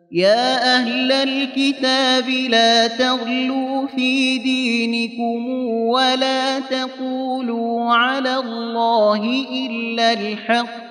يا أهل الكتاب لا تغلوا في دينكم ولا تقولوا على الله إلا الحق،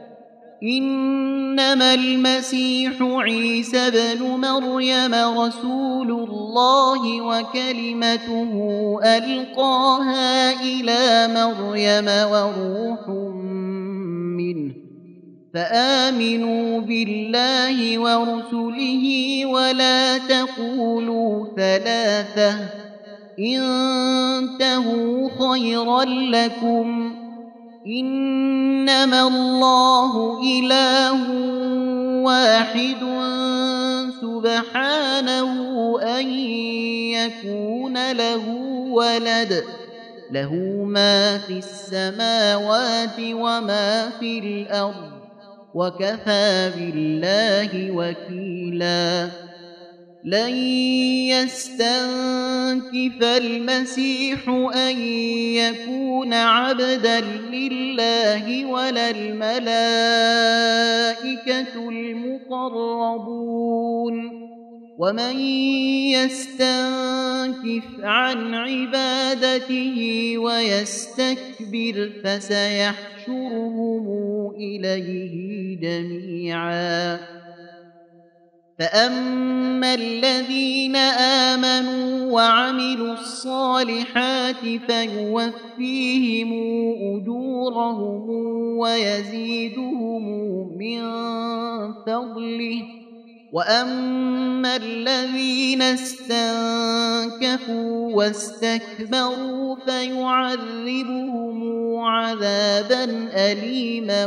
إنما المسيح عيسى بن مريم رسول الله وكلمته ألقاها إلى مريم وروح منه، فآمنوا بالله ورسله ولا تقولوا ثلاثة، انتهوا خيرا لكم، إنما الله إله واحد سبحانه أن يكون له ولد، له ما في السماوات وما في الأرض، وكفى بالله وكيلا. لن يستنكف المسيح أن يكون عبدا لله ولا الملائكة المقربون، ومن يستنكف عن عبادته ويستكبر فسيحشرهم إليه جميعا. فأما الذين آمنوا وعملوا الصالحات فيوفيهم أجورهم ويزيدهم من فضله، وأما الذين استنكفوا واستكبروا فيعذبهم عذابا أليما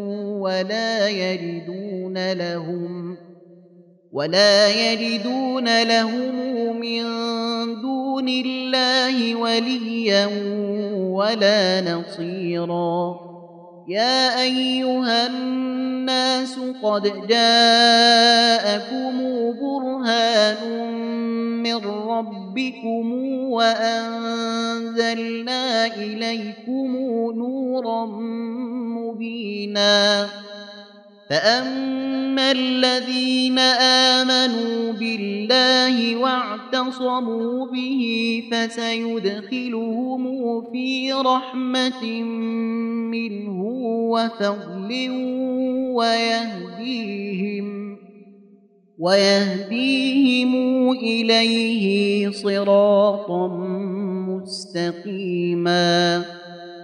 ولا يجدون لهم من دون الله وليا ولا نصيرا. يا أيها الناس قد جاءكم برهان من ربكم وأنزلنا إليكم نورا مبينا. فأما الذين آمنوا بالله واعتصموا به فسيدخلهم في رحمة منه وفضل ويهديهم إليه صراطا مستقيما.